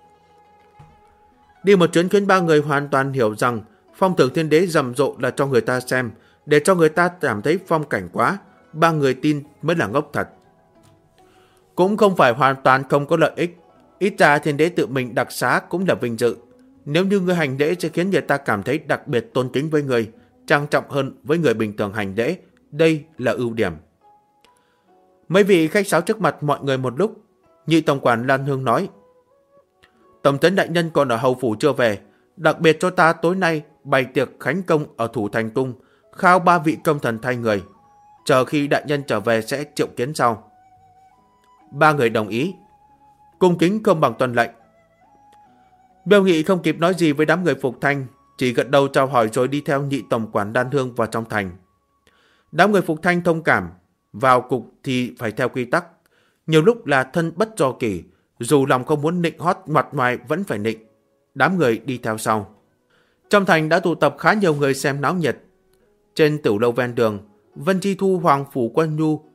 Đi một chuyến khiến ba người hoàn toàn hiểu rằng phong thưởng thiên đế rầm rộ là cho người ta xem, để cho người ta cảm thấy phong cảnh quá. Ba người tin mới là ngốc thật. Cũng không phải hoàn toàn không có lợi ích, ít ra thiên đế tự mình đặc xá cũng là vinh dự. Nếu như người hành lễ sẽ khiến người ta cảm thấy đặc biệt tôn kính với người, trang trọng hơn với người bình thường hành lễ. Đây là ưu điểm. Mấy vị khách sáo trước mặt mọi người một lúc, nhị tổng quản Lan Hương nói: "Tổng trấn đại nhân còn ở hầu phủ chưa về, đặc biệt cho ta tối nay bày tiệc khánh công ở thủ thành cung, khao ba vị công thần thay người. Chờ khi đại nhân trở về sẽ triệu kiến sau." Ba người đồng ý, cung kính không bằng tuân lệnh. Miêu Nghị không kịp nói gì với đám người Phục Thanh, chỉ gật đầu chào hỏi rồi đi theo nhị tổng quản Lan Hương vào trong thành. Đám người Phục Thanh thông cảm, vào cục thì phải theo quy tắc, nhiều lúc là thân bất do kỷ, dù lòng không muốn nịnh hót mặt ngoài vẫn phải nịnh. Đám người đi theo sau. Trong thành đã tụ tập khá nhiều người xem náo nhiệt. Trên tiểu lâu ven đường, Vân Chi Thu, Hoàng Phủ Quân Nhu,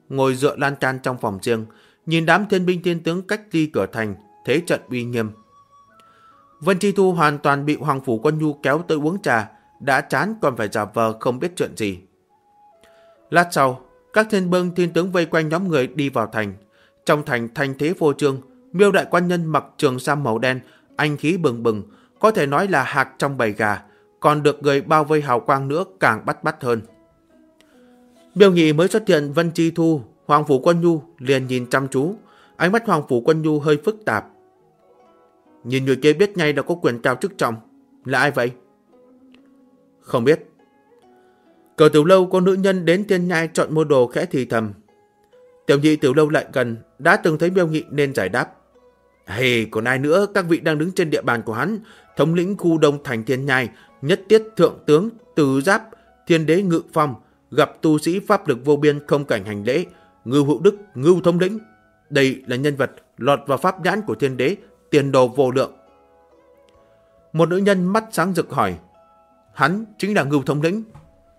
ngồi dựa lan can trong phòng riêng, nhìn đám thiên binh thiên tướng cách ly cửa thành, thế trận uy nghiêm. Vân Chi Thu hoàn toàn bị Hoàng Phủ Quân Nhu kéo tới uống trà, đã chán còn phải giả vờ không biết chuyện gì. Lát sau, các thiên binh thiên tướng vây quanh nhóm người đi vào thành. Trong thành thanh thế vô trương, Miêu đại quan nhân mặc trường sam màu đen, anh khí bừng bừng, có thể nói là hạc trong bầy gà, còn được người bao vây hào quang nữa càng bắt mắt hơn. Miêu Nghị mới xuất hiện Vân Chi Thu, Hoàng Phủ Quân Nhu liền nhìn chăm chú, ánh mắt Hoàng Phủ Quân Nhu hơi phức tạp. Nhìn người kia biết ngay là có quyền cao chức trọng, là ai vậy? Không biết. Cửa tiểu lâu có nữ nhân đến Thiên Nhai chọn mua đồ khẽ thì thầm. Tiểu nhị tiểu lâu lại gần, đã từng thấy Miêu Nghị nên giải đáp. Hề, còn ai nữa, các vị đang đứng trên địa bàn của hắn, thống lĩnh khu đông thành Thiên Nhai, nhất tiết thượng tướng, Từ Giáp, Thiên đế Ngự Phong, gặp tu sĩ pháp lực vô biên không cảnh hành lễ, Ngưu Hữu Đức, Ngưu thống lĩnh. Đây là nhân vật lọt vào pháp nhãn của Thiên đế, tiền đồ vô lượng. Một nữ nhân mắt sáng rực hỏi, hắn chính là Ngưu thống lĩnh.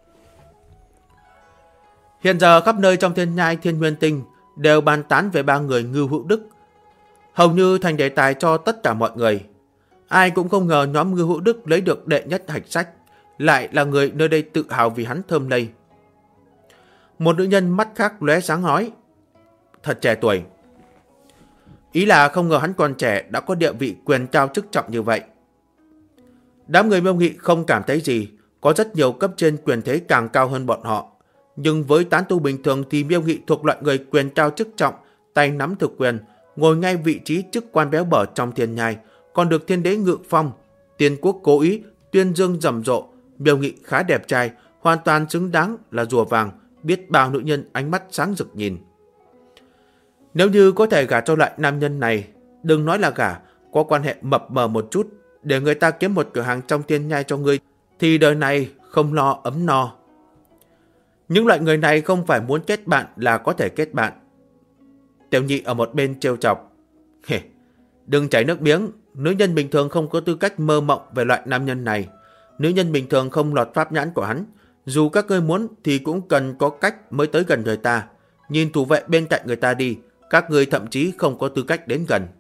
Hiện giờ khắp nơi trong Thiên Nhai Thiên Nguyên Tinh đều bàn tán về ba người Ngưu Hữu Đức, hầu như thành đề tài cho tất cả mọi người. Ai cũng không ngờ nhóm Ngưu Hữu Đức lấy được đệ nhất hạch sách, lại là người nơi đây tự hào vì hắn thơm lây. Một nữ nhân mắt khác lóe sáng nói, thật trẻ tuổi. Ý là không ngờ hắn còn trẻ đã có địa vị quyền cao chức trọng như vậy. Đám người Miêu Nghị không cảm thấy gì, có rất nhiều cấp trên quyền thế càng cao hơn bọn họ. Nhưng với tán tu bình thường thì Miêu Nghị thuộc loại người quyền cao chức trọng, tay nắm thực quyền, ngồi ngay vị trí chức quan béo bở trong Thiên Nhai, còn được Thiên đế Ngự Phong, Tiên quốc cố ý tuyên dương rầm rộ. Miêu Nghị khá đẹp trai, hoàn toàn xứng đáng là rùa vàng, biết bao nữ nhân ánh mắt sáng rực nhìn. Nếu như có thể gả cho loại nam nhân này, đừng nói là gả, có quan hệ mập mờ một chút, để người ta kiếm một cửa hàng trong Thiên Nhai cho ngươi, thì đời này không lo ấm no. Những loại người này không phải muốn kết bạn là có thể kết bạn. Tiểu nhị ở một bên trêu chọc. Đừng chảy nước miếng, nữ nhân bình thường không có tư cách mơ mộng về loại nam nhân này. Nữ nhân bình thường không lọt pháp nhãn của hắn. Dù các ngươi muốn thì cũng cần có cách mới tới gần người ta. Nhìn thủ vệ bên cạnh người ta đi, các ngươi thậm chí không có tư cách đến gần.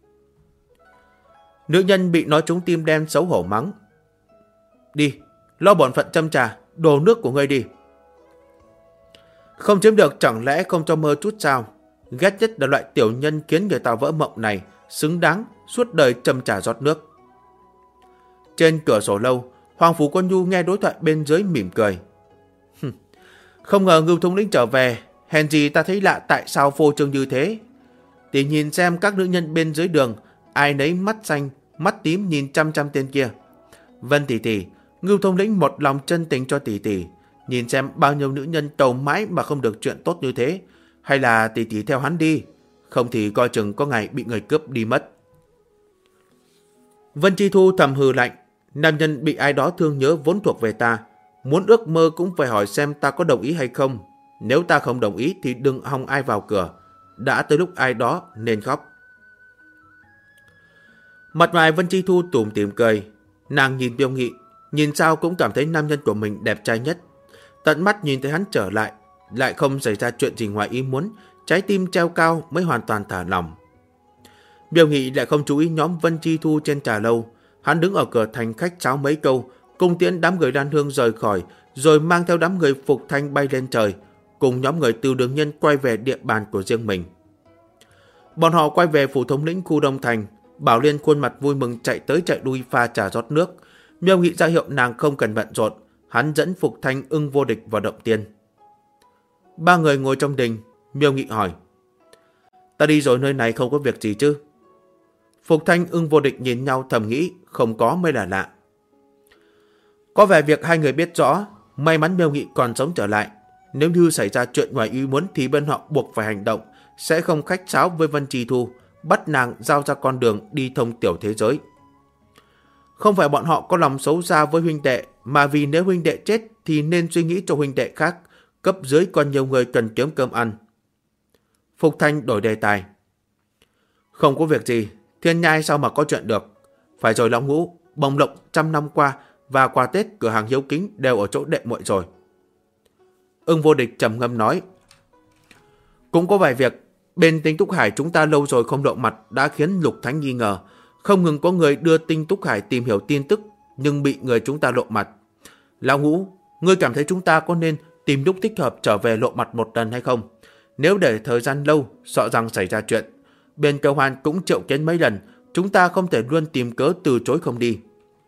Nữ nhân bị nói trúng tim đen xấu hổ mắng. Đi, lo bổn phận châm trà, đổ nước của ngươi đi. Không chiếm được chẳng lẽ không cho mơ chút sao? Ghét nhất là loại tiểu nhân khiến người ta vỡ mộng này, xứng đáng suốt đời châm trà rót nước. Trên cửa sổ lâu, Hoàng Phủ Quân Nhu nghe đối thoại bên dưới mỉm cười. Không ngờ Ngưu thống lĩnh trở về, hèn gì ta thấy lạ tại sao phô trương như thế. Thì nhìn xem các nữ nhân bên dưới đường, ai nấy mắt xanh, mắt tím nhìn chăm chăm tên kia. Vân tỷ tỷ, Ngưu thống lĩnh một lòng chân tình cho tỷ tỷ. Nhìn xem bao nhiêu nữ nhân cầu mãi mà không được chuyện tốt như thế. Hay là tỷ tỷ theo hắn đi, không thì coi chừng có ngày bị người cướp đi mất. Vân Chi Thu thầm hừ lạnh. Nam nhân bị ai đó thương nhớ vốn thuộc về ta. Muốn ước mơ cũng phải hỏi xem ta có đồng ý hay không. Nếu ta không đồng ý thì đừng hòng ai vào cửa. Đã tới lúc ai đó nên khóc. Mặt ngoài Vân Chi Thu tủm tỉm cười. Nàng nhìn Miêu Nghị, nhìn sao cũng cảm thấy nam nhân của mình đẹp trai nhất. Tận mắt nhìn thấy hắn trở lại, lại không xảy ra chuyện gì ngoài ý muốn, trái tim treo cao mới hoàn toàn thả lỏng. Miêu Nghị lại không chú ý nhóm Vân Chi Thu trên trà lâu. Hắn đứng ở cửa thành khách sáo mấy câu, cung tiễn đám người Đan Hương rời khỏi, rồi mang theo đám người Phục Thanh bay lên trời, cùng nhóm người Từ Đường Nhân quay về địa bàn của riêng mình. Bọn họ quay về phủ thống lĩnh khu Đông Thành. Bảo Liên khuôn mặt vui mừng chạy tới chạy lui pha trà rót nước. Miêu Nghị ra hiệu nàng không cần bận rộn. Hắn dẫn Phục Thanh, Ưng Vô Địch vào động tiên. Ba người ngồi trong đình. Miêu Nghị hỏi, ta đi rồi nơi này không có việc gì chứ? Phục Thanh, Ưng Vô Địch nhìn nhau thầm nghĩ, không có mới là lạ. Có vẻ việc hai người biết rõ. May mắn Miêu Nghị còn sống trở lại. Nếu như xảy ra chuyện ngoài ý muốn thì bên họ buộc phải hành động, sẽ không khách sáo với Vân Chi Thu, bắt nàng giao ra con đường đi thông tiểu thế giới. Không phải bọn họ có lòng xấu xa với huynh đệ, mà vì nếu huynh đệ chết thì nên suy nghĩ cho huynh đệ khác, cấp dưới còn nhiều người cần kiếm cơm ăn. Phục Thanh đổi đề tài. Không có việc gì, Thiên Nhai sao mà có chuyện được. Phải rồi Long Ngũ, bồng lộc 100 năm qua và quà Tết cửa hàng hiếu kính đều ở chỗ đệ muội rồi. Ưng Vô Địch trầm ngâm nói. Cũng có vài việc, bên Tinh Túc Hải chúng ta lâu rồi không lộ mặt đã khiến Lục Thánh nghi ngờ. Không ngừng có người đưa Tinh Túc Hải tìm hiểu tin tức, nhưng bị người chúng ta lộ mặt. Lão Ngũ, ngươi cảm thấy chúng ta có nên tìm lúc thích hợp trở về lộ mặt một lần hay không? Nếu để thời gian lâu, sợ rằng xảy ra chuyện. Bên Cầu Hoan cũng triệu kiến mấy lần, chúng ta không thể luôn tìm cớ từ chối không đi.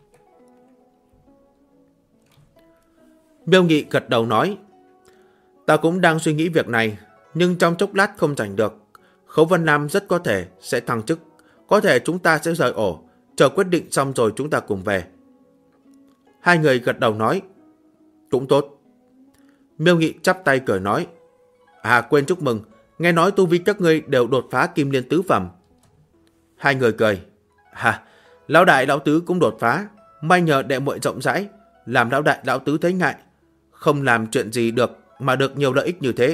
Miêu Nghị gật đầu nói, ta cũng đang suy nghĩ việc này, nhưng trong chốc lát không rảnh được. Khấu Vân Nam rất có thể sẽ thăng chức, có thể chúng ta sẽ rời ổ, chờ quyết định xong rồi chúng ta cùng về. Hai người gật đầu nói, cũng tốt. Miêu Nghị chắp tay cười nói, quên chúc mừng, nghe nói tu vi các ngươi đều đột phá Kim Liên tứ phẩm. Hai người cười, lão đại lão tứ cũng đột phá, may nhờ đệ muội rộng rãi, làm lão đại lão tứ thấy ngại, không làm chuyện gì được mà được nhiều lợi ích như thế.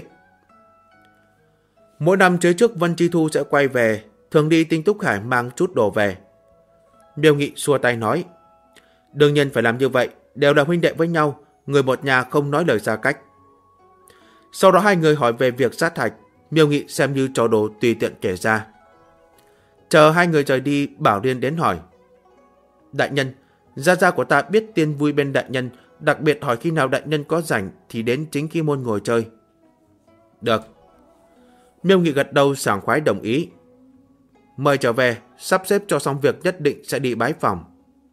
Mỗi năm trước trước Vân Chi Thu sẽ quay về, thường đi Tinh Túc Hải mang chút đồ về. Miêu Nghị xua tay nói, đương nhiên phải làm như vậy, đều là huynh đệ với nhau, người một nhà không nói lời xa cách. Sau đó hai người hỏi về việc sát hạch, Miêu Nghị xem như trò đồ tùy tiện kể ra. Chờ hai người rời đi, Bảo Liên đến hỏi, đại nhân, gia gia của ta biết tiên vui bên đại nhân, đặc biệt hỏi khi nào đại nhân có rảnh thì đến chính khi môn ngồi chơi. Được. Miêu Nghị gật đầu sảng khoái đồng ý. Mời trở về, sắp xếp cho xong việc nhất định sẽ đi bái phòng.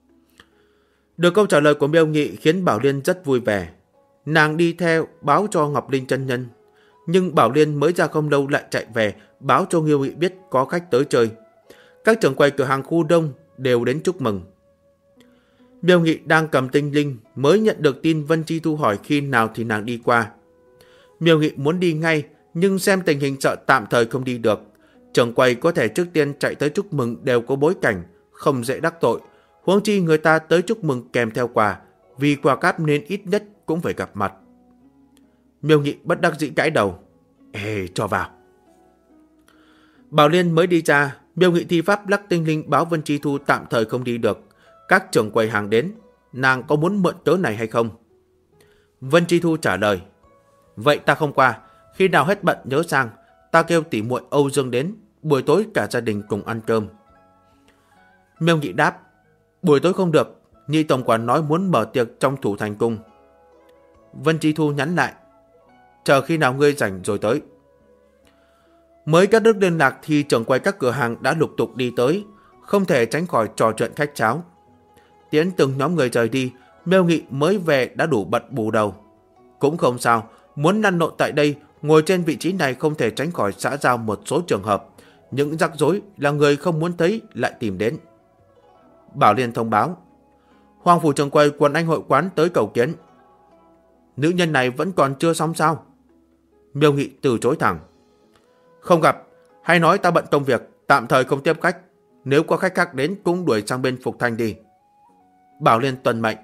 Được câu trả lời của Miêu Nghị khiến Bảo Liên rất vui vẻ. Nàng đi theo báo cho Ngọc Linh chân nhân, nhưng Bảo Liên mới ra không lâu lại chạy về báo cho Miêu Nghị biết có khách tới chơi. Các trưởng quầy cửa hàng khu đông đều đến chúc mừng. Miêu Nghị đang cầm tinh linh mới nhận được tin Vân Chi Thu hỏi khi nào thì nàng đi qua. Miêu Nghị muốn đi ngay, nhưng xem tình hình sợ tạm thời không đi được. Trưởng quầy có thể trước tiên chạy tới chúc mừng đều có bối cảnh, không dễ đắc tội. Huống chi người ta tới chúc mừng kèm theo quà, vì quà cáp nên ít nhất cũng phải gặp mặt. Miêu Nghị bất đắc dĩ gãi đầu. Cho vào. Bảo Liên mới đi ra, Miêu Nghị thi pháp lắc tinh linh báo Vân Chi Thu tạm thời không đi được. Các trưởng quầy hàng đến, nàng có muốn mượn cớ này hay không? Vân Chi Thu trả lời, vậy ta không qua, khi nào hết bận nhớ sang, ta kêu tỷ muội Âu Dương đến, buổi tối cả gia đình cùng ăn cơm. Miêu Nghị đáp, buổi tối không được, Nhị tổng quản nói muốn mở tiệc trong Thủ Thành Cung. Vân Chi Thu nhắn lại, chờ khi nào ngươi rảnh rồi tới. Mới cắt đứt liên lạc thì trưởng quầy các cửa hàng đã lục tục đi tới, không thể tránh khỏi trò chuyện khách sáo. Tiễn từng nhóm người rời đi, Miêu Nghị mới về đã đủ bận bù đầu. Cũng không sao, muốn lăn lộn tại đây, ngồi trên vị trí này không thể tránh khỏi xã giao một số trường hợp. Những rắc rối là người không muốn thấy lại tìm đến. Bảo Liên thông báo, Hoàng phủ trưởng quầy Quần Anh hội quán tới cầu kiến. Nữ nhân này vẫn còn chưa xong sao? Miêu Nghị từ chối thẳng. Không gặp, hay nói ta bận công việc, tạm thời không tiếp khách. Nếu có khách khác đến cũng đuổi sang bên Phục Thanh đi. Bảo Liên tuân mệnh.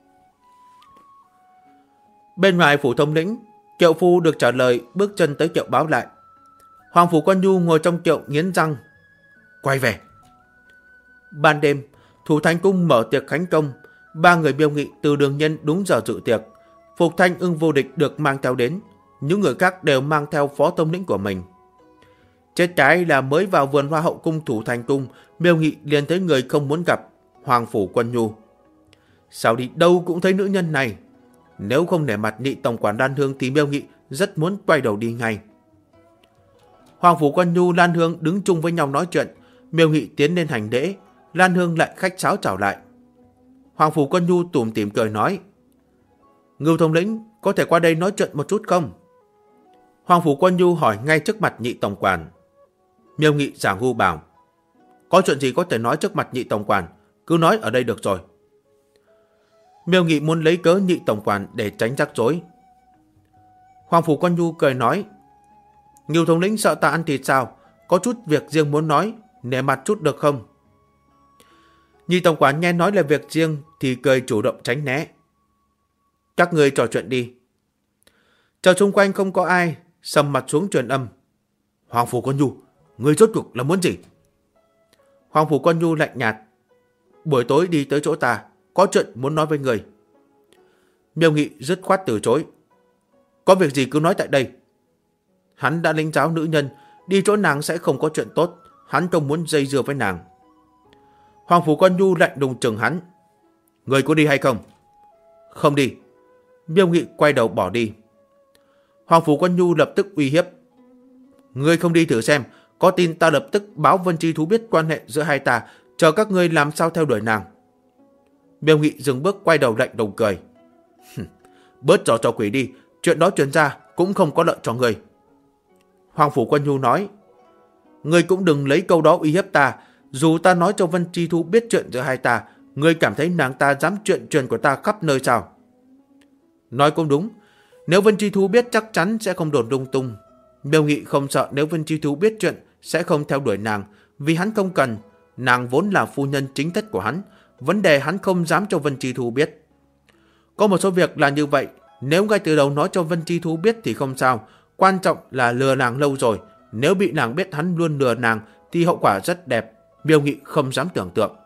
Bên ngoài phủ thống lĩnh, Kiệu Phu được trả lời bước chân tới kiệu báo lại. Hoàng phủ Quan Nhu ngồi trong kiệu nghiến răng. Quay về. Ban đêm, Thủ Thành Cung mở tiệc khánh công. 3 người Miêu Nghị từ Đường Nhân đúng giờ dự tiệc. Phục Thanh Ưng Vô Địch được mang theo đến. Những người khác đều mang theo phó thống lĩnh của mình. Chết cái là mới vào vườn hoa hậu cung Thủ Thành Cung, Miêu Nghị liền thấy người không muốn gặp, Hoàng phủ Quân Nhu. Sao đi đâu cũng thấy nữ nhân này. Nếu không để mặt Nhị tổng quản Lan Hương thì Miêu Nghị rất muốn quay đầu đi ngay. Hoàng phủ Quân Nhu, Lan Hương đứng chung với nhau nói chuyện. Miêu Nghị tiến lên hành lễ, Lan Hương lại khách sáo chào lại. Hoàng phủ Quân Nhu tủm tỉm cười nói, Ngưu thống lĩnh có thể qua đây nói chuyện một chút không? Hoàng phủ Quân Nhu hỏi ngay trước mặt Nhị tổng quản. Miêu Nghị giả ngu bảo, có chuyện gì có thể nói trước mặt Nhị tổng quản, cứ nói ở đây được rồi. Miêu Nghị muốn lấy cớ Nhị tổng quản để tránh rắc rối. Hoàng phủ Quân Nhu cười nói, Ngưu thống lĩnh sợ ta ăn thịt sao? Có chút việc riêng muốn nói, nể mặt chút được không? Nhị tổng quản nghe nói là việc riêng thì cười chủ động tránh né. Các người trò chuyện đi. Chờ xung quanh không có ai, sầm mặt xuống truyền âm. Hoàng phủ Quân Nhu, người rốt cuộc là muốn gì? Hoàng phủ Quân Nhu lạnh nhạt, buổi tối đi tới chỗ ta, có chuyện muốn nói với người. Miêu Nghị dứt khoát từ chối. Có việc gì cứ nói tại đây. Hắn đã lĩnh giáo nữ nhân, đi chỗ nàng sẽ không có chuyện tốt. Hắn không muốn dây dưa với nàng. Hoàng Phủ Quan Nhu lạnh lùng chừng hắn. Người có đi hay không? Không đi. Miêu Nghị quay đầu bỏ đi. Hoàng Phủ Quan Nhu lập tức uy hiếp. Ngươi không đi thử xem, có tin ta lập tức báo Vân Chi Thú biết quan hệ giữa hai ta, chờ các ngươi làm sao theo đuổi nàng. Miêu Nghị dừng bước quay đầu lạnh lùng cười. Bớt trò quỷ đi, chuyện đó truyền ra cũng không có lợi cho ngươi. Hoàng Phủ Quan Nhu nói. Ngươi cũng đừng lấy câu đó uy hiếp ta. Dù ta nói cho Vân Chi Thú biết chuyện giữa hai ta, ngươi cảm thấy nàng ta dám chuyện truyền của ta khắp nơi sao? Nói cũng đúng. Nếu Vân Chi Thú biết chắc chắn sẽ không đồn lung tung. Miêu Nghị không sợ nếu Vân Chi Thú biết chuyện sẽ không theo đuổi nàng, vì hắn không cần. Nàng vốn là phu nhân chính thất của hắn. Vấn đề hắn không dám cho Vân Chi Thú biết. Có một số việc là như vậy. Nếu ngay từ đầu nói cho Vân Chi Thú biết thì không sao. Quan trọng là lừa nàng lâu rồi. Nếu bị nàng biết hắn luôn lừa nàng thì hậu quả rất đẹp. Miêu Nghị không dám tưởng tượng.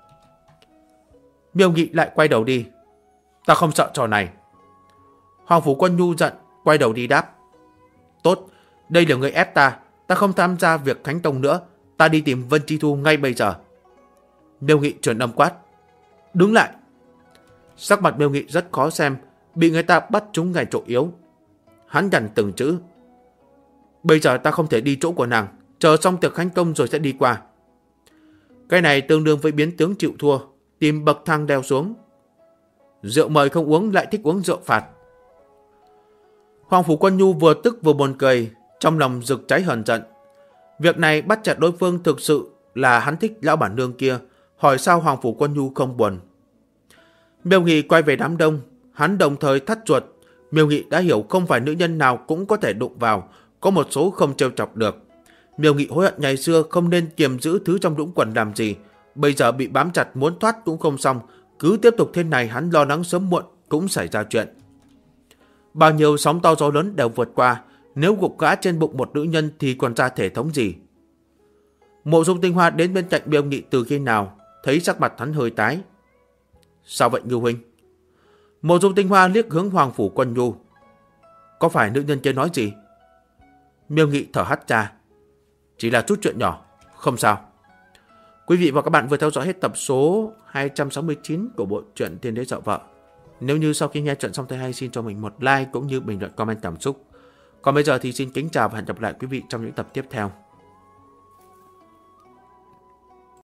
Miêu Nghị lại quay đầu đi. Ta không sợ trò này. Hoàng Phủ Quan Nhu giận, quay đầu đi đáp. Tốt, đây là người ép ta. Ta không tham gia việc Thánh Tông nữa. Ta đi tìm Vân Chi Thu ngay bây giờ. Miêu Nghị truyền âm quát. Đứng lại. Sắc mặt Miêu Nghị rất khó xem, bị người ta bắt trúng ngay chỗ yếu. Hắn gằn từng chữ. Bây giờ ta không thể đi chỗ của nàng, chờ xong tiệc khánh công rồi sẽ đi qua. Cái này tương đương với biến tướng chịu thua, tìm bậc thang đeo xuống. Rượu mời không uống lại thích uống rượu phạt. Hoàng Phủ Quan Nhu vừa tức vừa buồn cười, trong lòng rực cháy hờn giận. Việc này bắt chặt đối phương thực sự là hắn thích lão bản nương kia, hỏi sao Hoàng Phủ Quan Nhu không buồn. Miêu Nghị quay về đám đông, hắn đồng thời thắt ruột. Miêu Nghị đã hiểu không phải nữ nhân nào cũng có thể đụng vào, có một số không trêu chọc được. Miêu Nghị hối hận ngày xưa không nên kiềm giữ thứ trong đũng quần làm gì, bây giờ bị bám chặt muốn thoát cũng không xong, cứ tiếp tục thế này hắn lo lắng sớm muộn cũng xảy ra chuyện. Bao nhiêu sóng to gió lớn đều vượt qua, nếu gục ngã trên bụng một nữ nhân thì còn ra thể thống gì. Mộ Dung Tinh Hoa đến bên cạnh Miêu Nghị từ khi nào, thấy sắc mặt hắn hơi tái. Sao vậy Ngưu huynh? Mộ Dung Tinh Hoa liếc hướng Hoàng Phủ Quan Nhu. Có phải nữ nhân kia nói gì? Miêu Nghị thở hắt ra. Chỉ là chút chuyện nhỏ, không sao. Quý vị và các bạn vừa theo dõi hết tập số 269 của bộ truyện Tiên Đế Dạo Vợ. Nếu như sau khi nghe chuyện xong thấy hay, xin cho mình một like cũng như bình luận comment cảm xúc. Còn bây giờ thì xin kính chào và hẹn gặp lại quý vị trong những tập tiếp theo.